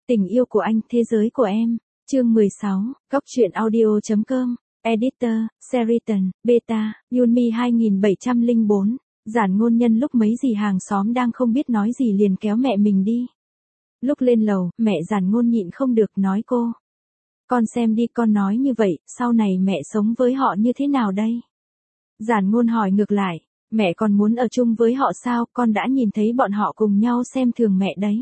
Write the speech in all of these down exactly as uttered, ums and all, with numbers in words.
Tình yêu của anh, thế giới của em. Chương mười sáu, Góc truyện audio chấm com. Editor, Seriton, Beta, Yunmi hai nghìn bảy trăm lẻ bốn. Giản Ngôn nhân lúc mấy dì hàng xóm đang không biết nói gì liền kéo mẹ mình đi. Lúc lên lầu, mẹ Giản Ngôn nhịn không được nói cô. Con xem đi, con nói như vậy, sau này mẹ sống với họ như thế nào đây? Giản Ngôn hỏi ngược lại, mẹ còn muốn ở chung với họ sao, con đã nhìn thấy bọn họ cùng nhau xem thường mẹ đấy.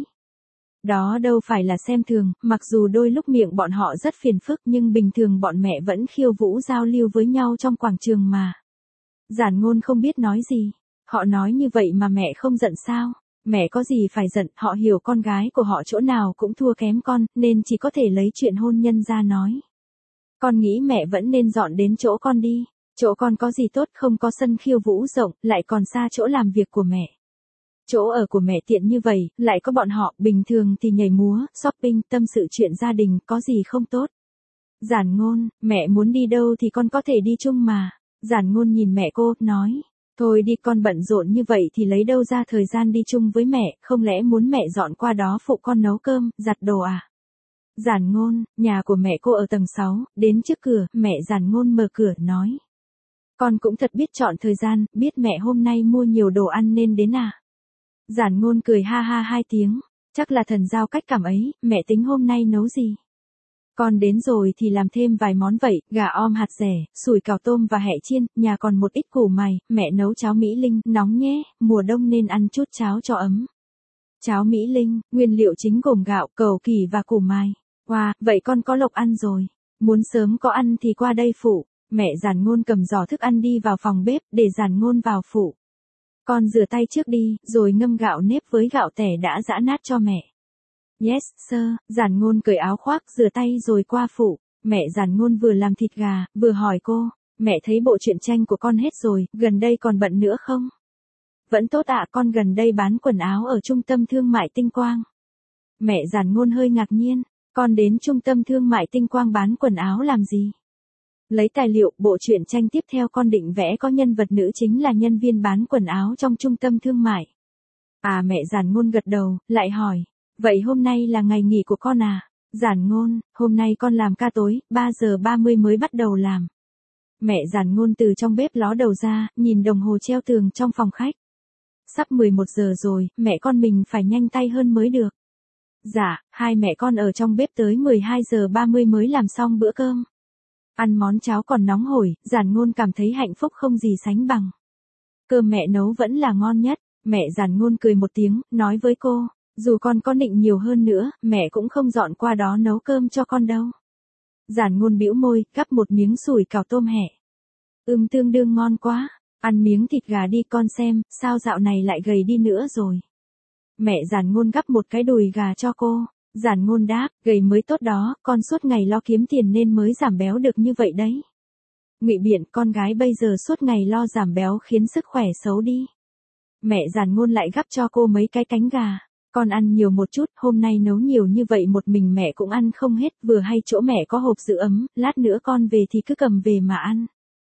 Đó đâu phải là xem thường, mặc dù đôi lúc miệng bọn họ rất phiền phức nhưng bình thường bọn mẹ vẫn khiêu vũ giao lưu với nhau trong quảng trường mà. Giản Ngôn không biết nói gì, họ nói như vậy mà mẹ không giận sao? Mẹ có gì phải giận, họ hiểu con gái của họ chỗ nào cũng thua kém con, nên chỉ có thể lấy chuyện hôn nhân ra nói. Con nghĩ mẹ vẫn nên dọn đến chỗ con đi, chỗ con có gì tốt, không có sân khiêu vũ rộng, lại còn xa chỗ làm việc của mẹ. Chỗ ở của mẹ tiện như vậy, lại có bọn họ, bình thường thì nhảy múa, shopping, tâm sự chuyện gia đình, có gì không tốt. Giản Ngôn, mẹ muốn đi đâu thì con có thể đi chung mà. Giản Ngôn nhìn mẹ cô, nói, thôi đi, con bận rộn như vậy thì lấy đâu ra thời gian đi chung với mẹ, không lẽ muốn mẹ dọn qua đó phụ con nấu cơm, giặt đồ à? Giản Ngôn, nhà của mẹ cô ở tầng sáu, đến trước cửa, mẹ Giản Ngôn mở cửa, nói. Con cũng thật biết chọn thời gian, biết mẹ hôm nay mua nhiều đồ ăn nên đến à? Giản Ngôn cười ha ha hai tiếng, chắc là thần giao cách cảm ấy, mẹ tính hôm nay nấu gì? Con đến rồi thì làm thêm vài món vậy, gà om hạt dẻ, sủi cảo tôm và hẹ chiên, nhà còn một ít củ mày, mẹ nấu cháo Mỹ Linh, nóng nhé, mùa đông nên ăn chút cháo cho ấm. Cháo Mỹ Linh, nguyên liệu chính gồm gạo, cầu kỳ và củ mài. Wow, vậy con có lộc ăn rồi. Muốn sớm có ăn thì qua đây phụ. Mẹ Giản Ngôn cầm giỏ thức ăn đi vào phòng bếp, để Giản Ngôn vào phụ. Con rửa tay trước đi, rồi ngâm gạo nếp với gạo tẻ đã giã nát cho mẹ. Yes, sir. Giản Ngôn cởi áo khoác, rửa tay rồi qua phụ. Mẹ Giản Ngôn vừa làm thịt gà, vừa hỏi cô, mẹ thấy bộ truyện tranh của con hết rồi, gần đây còn bận nữa không? Vẫn tốt ạ, con gần đây bán quần áo ở trung tâm thương mại Tinh Quang. Mẹ Giản Ngôn hơi ngạc nhiên, con đến trung tâm thương mại Tinh Quang bán quần áo làm gì? Lấy tài liệu, bộ truyện tranh tiếp theo con định vẽ có nhân vật nữ chính là nhân viên bán quần áo trong trung tâm thương mại. À, mẹ Giản Ngôn gật đầu, lại hỏi, vậy hôm nay là ngày nghỉ của con à? Giản Ngôn, hôm nay con làm ca tối, ba giờ ba mươi mới bắt đầu làm. Mẹ Giản Ngôn từ trong bếp ló đầu ra, nhìn đồng hồ treo tường trong phòng khách. Sắp mười một giờ rồi, mẹ con mình phải nhanh tay hơn mới được. Dạ, hai mẹ con ở trong bếp tới mười hai giờ ba mươi mới làm xong bữa cơm. Ăn món cháo còn nóng hổi, Giản Ngôn cảm thấy hạnh phúc không gì sánh bằng. Cơm mẹ nấu vẫn là ngon nhất. Mẹ Giản Ngôn cười một tiếng, nói với cô, dù con có định nhiều hơn nữa, mẹ cũng không dọn qua đó nấu cơm cho con đâu. Giản Ngôn bĩu môi, gắp một miếng sủi cảo tôm hẹ. Ừm, tương đương ngon quá. Ăn miếng thịt gà đi, con xem, sao dạo này lại gầy đi nữa rồi. Mẹ Giản Ngôn gắp một cái đùi gà cho cô. Giản Ngôn đáp, gầy mới tốt đó, con suốt ngày lo kiếm tiền nên mới giảm béo được như vậy đấy. Ngụy biện, con gái bây giờ suốt ngày lo giảm béo khiến sức khỏe xấu đi. Mẹ Giản Ngôn lại gắp cho cô mấy cái cánh gà. Con ăn nhiều một chút, hôm nay nấu nhiều như vậy một mình mẹ cũng ăn không hết, vừa hay chỗ mẹ có hộp giữ ấm, lát nữa con về thì cứ cầm về mà ăn.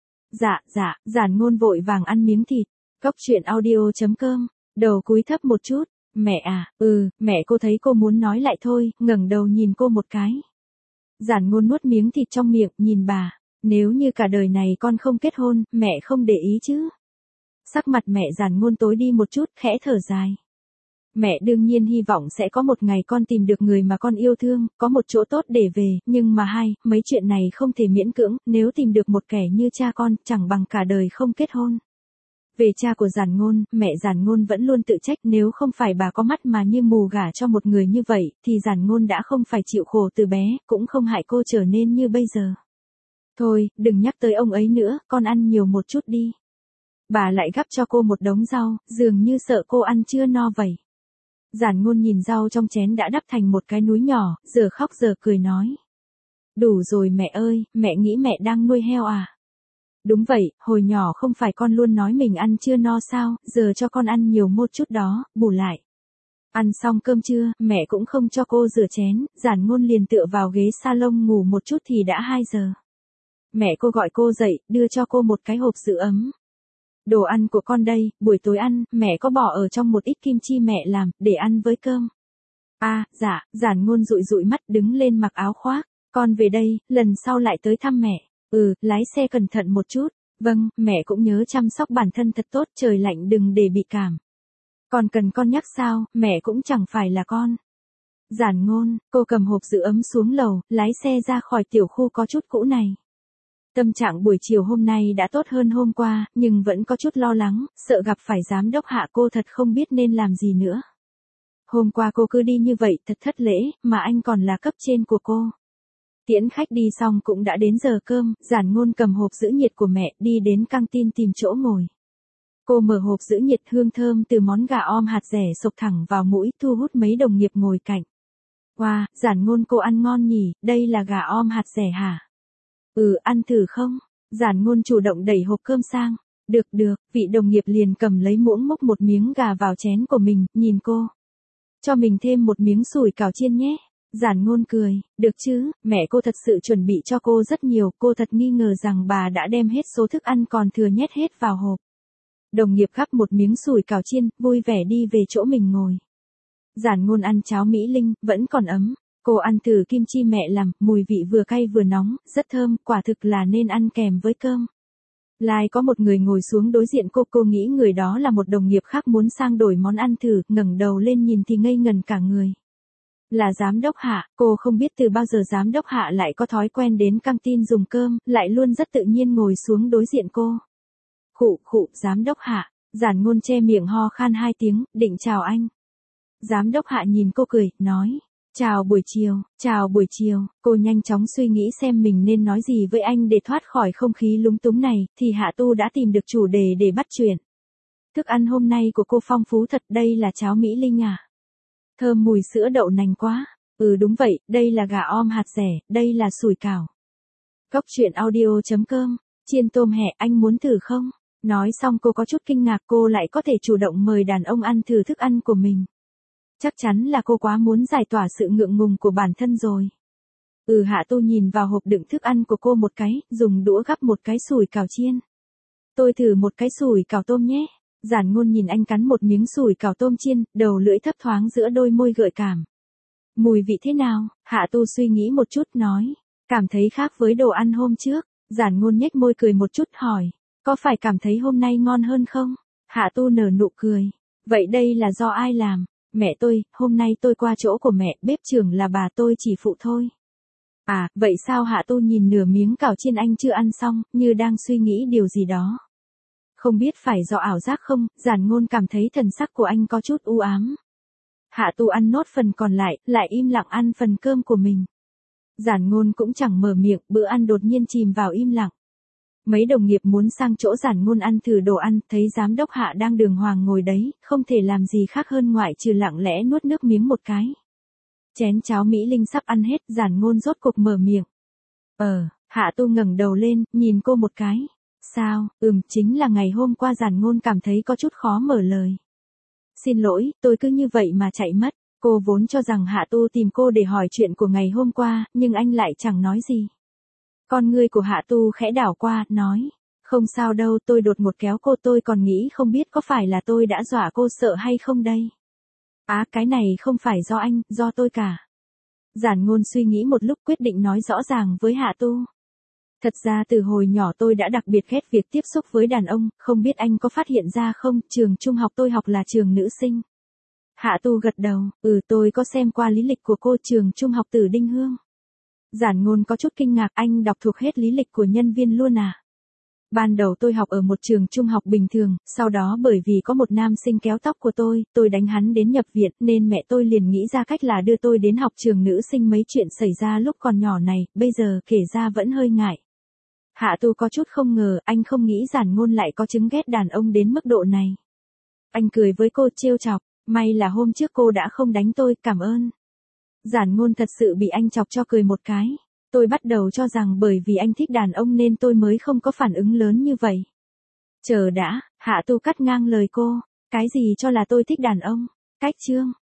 Dạ, dạ, Giản Ngôn vội vàng ăn miếng thịt. Góc truyện audio chấm com, đầu cúi thấp một chút. Mẹ à, ừ, mẹ cô thấy cô muốn nói lại thôi, ngẩng đầu nhìn cô một cái. Giản Ngôn nuốt miếng thịt trong miệng, nhìn bà, nếu như cả đời này con không kết hôn, mẹ không để ý chứ. Sắc mặt mẹ Giản Ngôn tối đi một chút, khẽ thở dài. Mẹ đương nhiên hy vọng sẽ có một ngày con tìm được người mà con yêu thương, có một chỗ tốt để về, nhưng mà hai, mấy chuyện này không thể miễn cưỡng, nếu tìm được một kẻ như cha con, chẳng bằng cả đời không kết hôn. Về cha của Giản Ngôn, mẹ Giản Ngôn vẫn luôn tự trách, nếu không phải bà có mắt mà như mù gả cho một người như vậy, thì Giản Ngôn đã không phải chịu khổ từ bé, cũng không hại cô trở nên như bây giờ. Thôi, đừng nhắc tới ông ấy nữa, con ăn nhiều một chút đi. Bà lại gắp cho cô một đống rau, dường như sợ cô ăn chưa no vậy. Giản Ngôn nhìn rau trong chén đã đắp thành một cái núi nhỏ, giờ khóc giờ cười nói. Đủ rồi mẹ ơi, mẹ nghĩ mẹ đang nuôi heo à? Đúng vậy, hồi nhỏ không phải con luôn nói mình ăn chưa no sao, giờ cho con ăn nhiều một chút đó, bù lại. Ăn xong cơm trưa, mẹ cũng không cho cô rửa chén, Giản Ngôn liền tựa vào ghế salon ngủ một chút thì đã hai giờ. Mẹ cô gọi cô dậy, đưa cho cô một cái hộp giữ ấm. Đồ ăn của con đây, buổi tối ăn, mẹ có bỏ ở trong một ít kim chi mẹ làm, để ăn với cơm. À, dạ, Giản Ngôn dụi dụi mắt đứng lên mặc áo khoác. Con về đây, lần sau lại tới thăm mẹ. Ừ, lái xe cẩn thận một chút. Vâng, mẹ cũng nhớ chăm sóc bản thân thật tốt, trời lạnh đừng để bị cảm. Còn cần con nhắc sao, mẹ cũng chẳng phải là con. Giản Ngôn, cô cầm hộp giữ ấm xuống lầu, lái xe ra khỏi tiểu khu có chút cũ này. Tâm trạng buổi chiều hôm nay đã tốt hơn hôm qua, nhưng vẫn có chút lo lắng, sợ gặp phải giám đốc Hạ cô thật không biết nên làm gì nữa. Hôm qua cô cứ đi như vậy thật thất lễ, mà anh còn là cấp trên của cô. Tiễn khách đi xong cũng đã đến giờ cơm, Giản Ngôn cầm hộp giữ nhiệt của mẹ đi đến căng tin tìm chỗ ngồi. Cô mở hộp giữ nhiệt, hương thơm từ món gà om hạt dẻ xộc thẳng vào mũi, thu hút mấy đồng nghiệp ngồi cạnh. Wow, Giản Ngôn cô ăn ngon nhỉ, đây là gà om hạt dẻ hả? Ừ, ăn thử không? Giản Ngôn chủ động đẩy hộp cơm sang. Được được, vị đồng nghiệp liền cầm lấy muỗng múc một miếng gà vào chén của mình, nhìn cô. Cho mình thêm một miếng sủi cảo chiên nhé. Giản Ngôn cười, được chứ, mẹ cô thật sự chuẩn bị cho cô rất nhiều, cô thật nghi ngờ rằng bà đã đem hết số thức ăn còn thừa nhét hết vào hộp. Đồng nghiệp gắp một miếng sủi cảo chiên, vui vẻ đi về chỗ mình ngồi. Giản Ngôn ăn cháo Mỹ Linh, vẫn còn ấm. Cô ăn thử kim chi mẹ làm, mùi vị vừa cay vừa nóng, rất thơm, quả thực là nên ăn kèm với cơm. Lại có một người ngồi xuống đối diện cô, cô nghĩ người đó là một đồng nghiệp khác muốn sang đổi món ăn thử, ngẩng đầu lên nhìn thì ngây ngần cả người. Là giám đốc Hạ, cô không biết từ bao giờ giám đốc Hạ lại có thói quen đến căng tin dùng cơm, lại luôn rất tự nhiên ngồi xuống đối diện cô. Khụ khụ, giám đốc Hạ, Giản Ngôn che miệng ho khan hai tiếng, định chào anh. Giám đốc Hạ nhìn cô cười, nói. Chào buổi chiều, chào buổi chiều, cô nhanh chóng suy nghĩ xem mình nên nói gì với anh để thoát khỏi không khí lúng túng này, thì Hạ Tu đã tìm được chủ đề để bắt chuyện. Thức ăn hôm nay của cô phong phú thật, đây là cháo Mỹ Linh à? Thơm mùi sữa đậu nành quá. Ừ đúng vậy, đây là gà om hạt dẻ, đây là sủi cảo. Góc truyện audio chấm com, chiên tôm hẹ, anh muốn thử không? Nói xong cô có chút kinh ngạc, cô lại có thể chủ động mời đàn ông ăn thử thức ăn của mình. Chắc chắn là cô quá muốn giải tỏa sự ngượng ngùng của bản thân rồi. Ừ, Hạ Tu nhìn vào hộp đựng thức ăn của cô một cái, dùng đũa gắp một cái sủi cảo chiên. Tôi thử một cái sủi cảo tôm nhé. Giản Ngôn nhìn anh cắn một miếng sủi cảo tôm chiên, đầu lưỡi thấp thoáng giữa đôi môi gợi cảm. Mùi vị thế nào? Hạ Tu suy nghĩ một chút nói. Cảm thấy khác với đồ ăn hôm trước. Giản Ngôn nhếch môi cười một chút hỏi. Có phải cảm thấy hôm nay ngon hơn không? Hạ Tu nở nụ cười. Vậy đây là do ai làm? Mẹ tôi, hôm nay tôi qua chỗ của mẹ, bếp trưởng là bà, tôi chỉ phụ thôi. À, vậy sao? Hạ Tu nhìn nửa miếng cảo chiên anh chưa ăn xong, như đang suy nghĩ điều gì đó. Không biết phải do ảo giác không, Giản Ngôn cảm thấy thần sắc của anh có chút u ám. Hạ Tu ăn nốt phần còn lại, lại im lặng ăn phần cơm của mình. Giản Ngôn cũng chẳng mở miệng, bữa ăn đột nhiên chìm vào im lặng. Mấy đồng nghiệp muốn sang chỗ Giản Ngôn ăn thử đồ ăn, thấy giám đốc Hạ đang đường hoàng ngồi đấy, không thể làm gì khác hơn ngoại trừ lặng lẽ nuốt nước miếng một cái. Chén cháo Mỹ Linh sắp ăn hết, Giản Ngôn rốt cục mở miệng. Ờ, Hạ Tu ngẩng đầu lên, nhìn cô một cái. Sao? Ừm, chính là ngày hôm qua. Giản Ngôn cảm thấy có chút khó mở lời. Xin lỗi, tôi cứ như vậy mà chạy mất. Cô vốn cho rằng Hạ Tu tìm cô để hỏi chuyện của ngày hôm qua, nhưng anh lại chẳng nói gì. Con ngươi của Hạ Tu khẽ đảo qua, nói. Không sao đâu, tôi đột ngột kéo cô, tôi còn nghĩ không biết có phải là tôi đã dọa cô sợ hay không đây. Á, à, cái này không phải do anh, do tôi cả. Giản Ngôn suy nghĩ một lúc quyết định nói rõ ràng với Hạ Tu. Thật ra từ hồi nhỏ tôi đã đặc biệt ghét việc tiếp xúc với đàn ông, không biết anh có phát hiện ra không, trường trung học tôi học là trường nữ sinh. Hạ Tu gật đầu, ừ tôi có xem qua lý lịch của cô, trường trung học Tử Đinh Hương. Giản Ngôn có chút kinh ngạc, anh đọc thuộc hết lý lịch của nhân viên luôn à? Ban đầu tôi học ở một trường trung học bình thường, sau đó bởi vì có một nam sinh kéo tóc của tôi, tôi đánh hắn đến nhập viện nên mẹ tôi liền nghĩ ra cách là đưa tôi đến học trường nữ sinh. Mấy chuyện xảy ra lúc còn nhỏ này, bây giờ kể ra vẫn hơi ngại. Hạ Tu có chút không ngờ, anh không nghĩ Giản Ngôn lại có chứng ghét đàn ông đến mức độ này. Anh cười với cô trêu chọc, may là hôm trước cô đã không đánh tôi, cảm ơn. Giản Ngôn thật sự bị anh chọc cho cười một cái. Tôi bắt đầu cho rằng bởi vì anh thích đàn ông nên tôi mới không có phản ứng lớn như vậy. Chờ đã, Hạ Tu cắt ngang lời cô. Cái gì cho là tôi thích đàn ông? Cách chương.